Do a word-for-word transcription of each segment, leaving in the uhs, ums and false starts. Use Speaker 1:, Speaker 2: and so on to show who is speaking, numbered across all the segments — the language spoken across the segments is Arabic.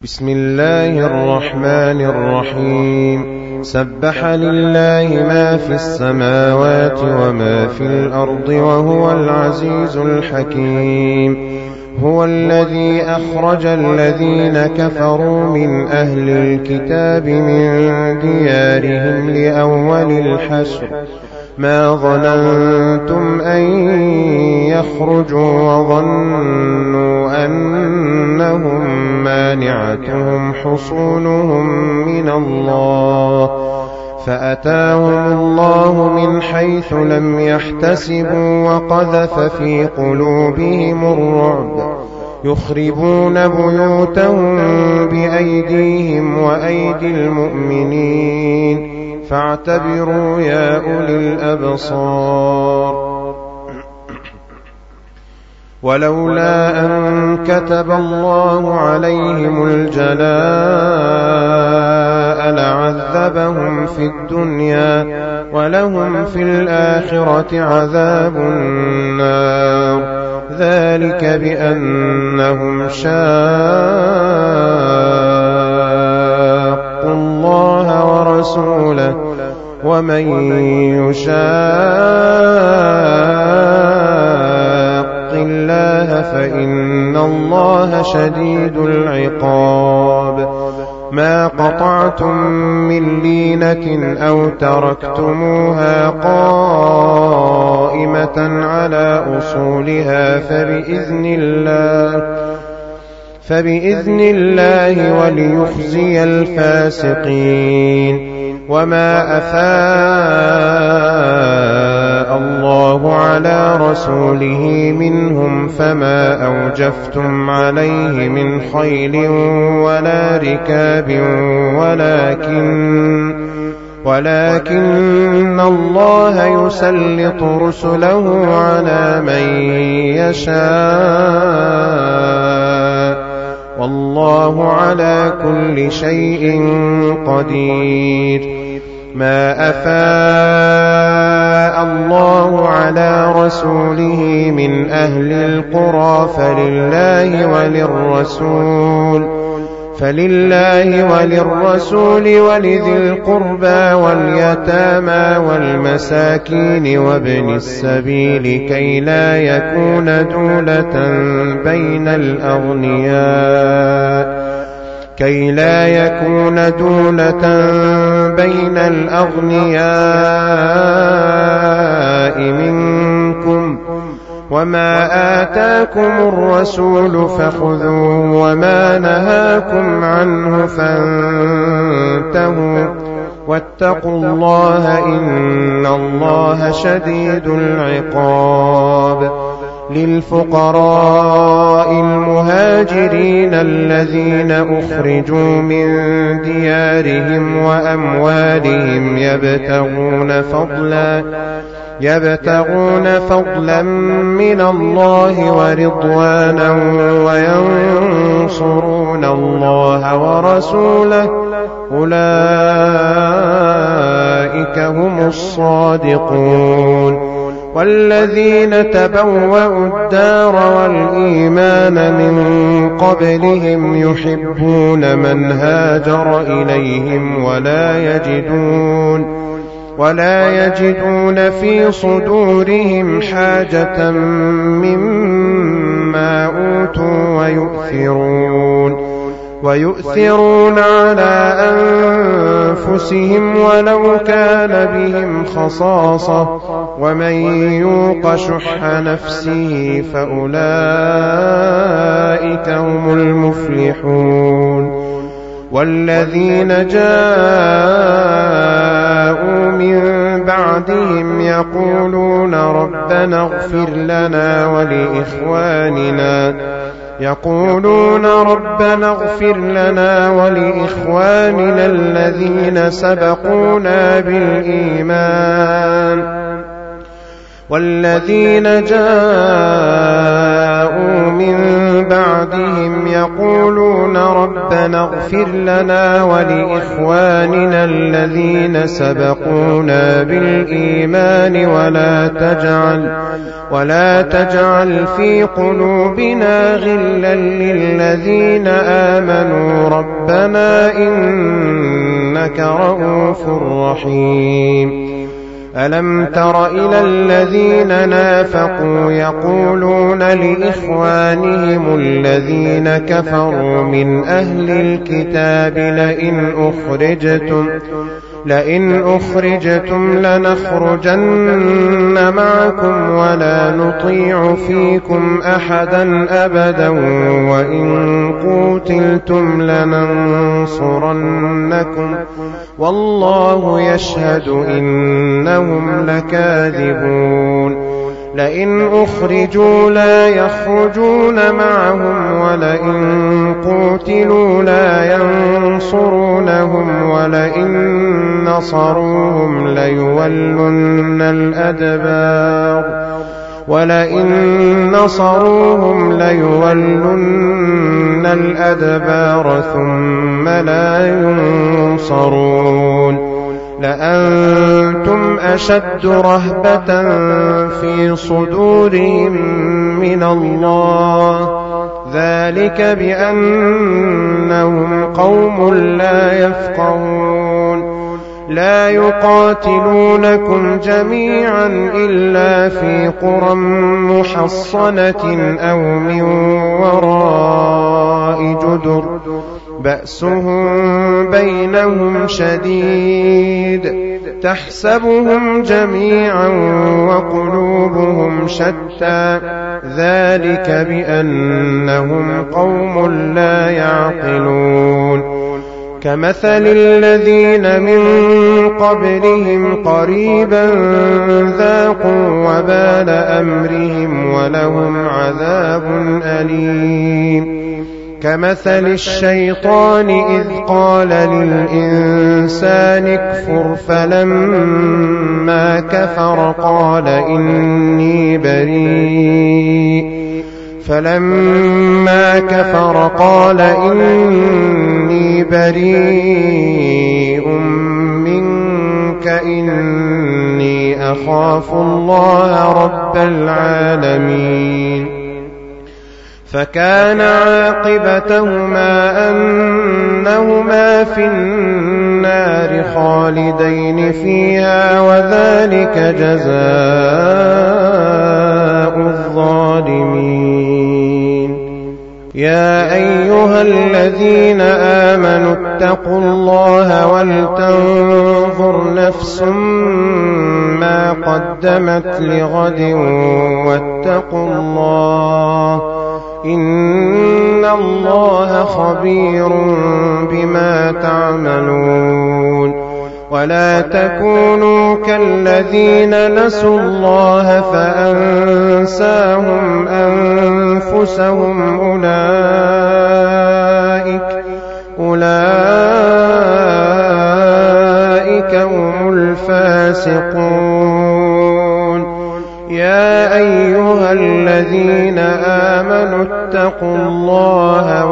Speaker 1: بسم الله الرحمن الرحيم. سبح لله ما في السماوات وما في الأرض وهو العزيز الحكيم. هو الذي أخرج الذين كفروا من أهل الكتاب من ديارهم لأول الحشر ما ظننتم أن يخرجوا وظنوا أنهم مانعتهم حصونهم من الله فأتاهم الله من حيث لم يحتسبوا وقذف في قلوبهم الرعب يخربون بيوتهم بأيديهم وأيدي المؤمنين فاعتبروا يا أولي الأبصار. ولولا أن كتب الله عليهم الجلاء لعذبهم في الدنيا ولهم في الآخرة عذاب النار ذلك بأنهم شاقوا الله ورسوله ومن يشاق الله فإن الله شديد العقاب. ما قطعتم من لينة أو تركتموها قائمة على أصولها فبإذن الله فبإذن الله وليخزي الفاسقين. وما أفاء الله على رسوله منهم فما أوجفتم عليه من خيل ولا ركاب ولكن ولكن الله يسلط رسله على من يشاء والله على كل شيء قدير. ما أفاء الله على رسوله من أهل القرى فلله وللرسول فلله وللرسول ولذي القربى واليتامى والمساكين وابن السبيل كي لا يكون دولة بين الأغنياء كي لا يكون دولة بين الأغنياء منكم. وما آتاكم الرسول فخذوه وما نهاكم عنه فانتهوا واتقوا الله إن الله شديد العقاب. للفقراء المهاجرين الذين أخرجوا من ديارهم وأموالهم يبتغون فضلا يبتغون فضلا من الله ورضوانا وينصرون الله ورسوله أولئك هم الصادقون. والذين تبوأوا الدار والإيمان من قبلهم يحبون من هاجر إليهم ولا يجدون ولا يجدون في صدورهم حاجة مما أوتوا ويؤثرون ويؤثرون على أنفسهم ولو كان بهم خصاصة ومن يوق شح نفسه فأولئك هم المفلحون. والذين جاءوا من بعدهم يقولون ربنا اغفر لنا ولإخواننا يقولون ربنا اغفر لنا ولإخواننا الذين سبقونا بالإيمان والذين جاءوا جاءوا من بعدهم يقولون ربنا اغفر لنا ولإخواننا الذين سبقونا بالإيمان ولا تجعل ولا تجعل في قلوبنا غلا للذين آمنوا ربنا إنك رؤوف رحيم. ألم تر إلى الذين نافقوا يقولون لإخوانهم الذين كفروا من أهل الكتاب لئن أخرجتم لئن أخرجتم لنخرجن معكم ولا نطيع فيكم أحدا أبدا وإن قوتلتم لننصرنكم والله يشهد إنهم لكاذبون. لئن أخرجوا لا يخرجون معهم ولئن قوتلوا لا ينصرونهم ولئن نصروهم ليولن الأدبار ولئن نصروهم ليولن الأدبار ثم لا ينصرون. لأنتم أشد رهبة في صدورهم من الله ذلك بأنهم قوم لا يفقهون. لا يقاتلونكم جميعا إلا في قرى محصنة أو من وراء جدر بأسهم بينهم شديد تحسبهم جميعا وقلوبهم شتى ذلك بأنهم قوم لا يعقلون. كمثل الذين من قبلهم قريبا ذاقوا وبال أمرهم ولهم عذاب أليم. كمثل الشيطان إذ قال للإنسان اكفر فلما كفر قال إني بريء فلما كفر قال إني بريء منك إني أخاف الله رب العالمين. فكان عاقبتهما أنهما في النار خالدين فيها وذلك جزاء الظالمين. يا أيها الذين آمنوا اتقوا الله ولتنظر نفس ما قدمت لغد واتقوا الله إن الله خبير بما تعملون. ولا تكونوا كالذين نسوا الله فأنساهم أنفسهم أولئك أولئك هم الفاسقون. يا أيها الذين آمنوا اتقوا الله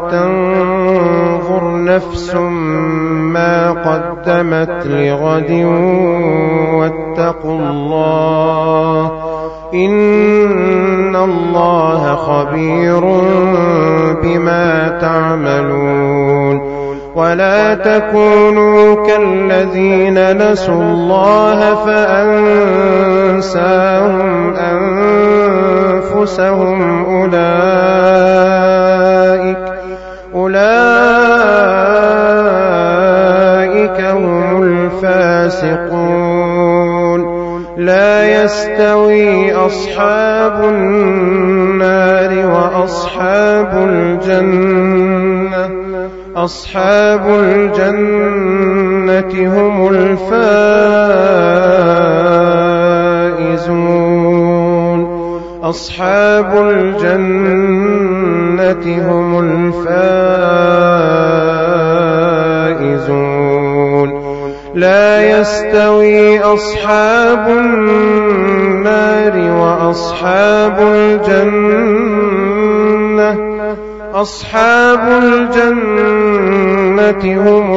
Speaker 1: ولتنظر نفس ما قدمت لغد واتقوا الله إن الله خبير بما تعملون. ولا تكونوا كالذين نسوا الله فأنساهم أنفسهم أولئك أولئك هم الفاسقون. لا يستوي أصحاب النار وأصحاب الجنة أصحاب الجنة هم الفائزون. أصحاب الجنة هم الفائزون. لا يستوي أصحاب النار وأصحاب الجنة أصحاب الجنة هم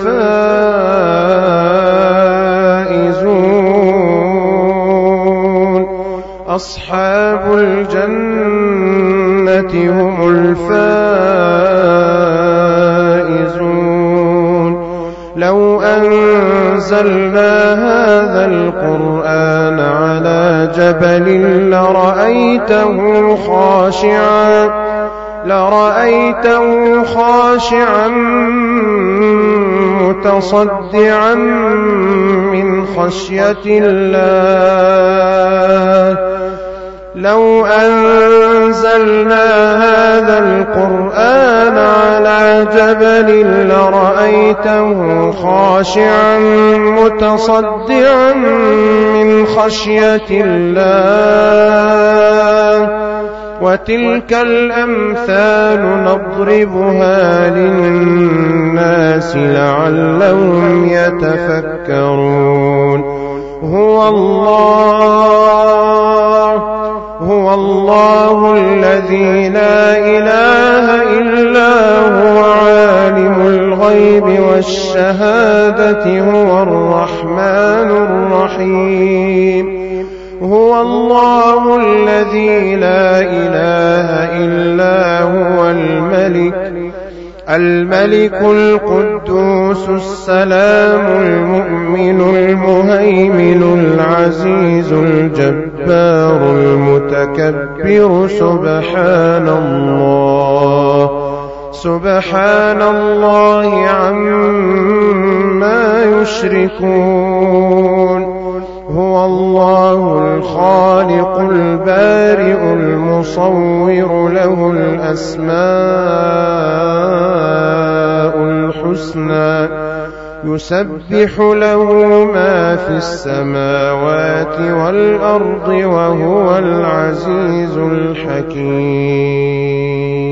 Speaker 1: الفائزون أصحاب الجنة هم الفائزون لو أنزلنا هذا القرآن على جبل لرأيته خاشعا لرأيته خاشعا متصدعا من خشية الله لو أنزلنا هذا القرآن على جبل لرأيته خاشعا متصدعا من خشية الله وتلك الأمثال نضربها للناس لعلهم يتفكرون هو الله هو الله الذي لا إله إلا هو عالم الغيب والشهادة هو الرحمن الرحيم هو الله الذي لا إله إلا هو الملك الملك القدوس السلام المؤمن المهيمن العزيز الجبار المتكبر سبحان الله سبحان الله عما يشركون هو الله الخالق البارئ المصور له الأسماء الحسنى يسبح له ما في السماوات والأرض وهو العزيز الحكيم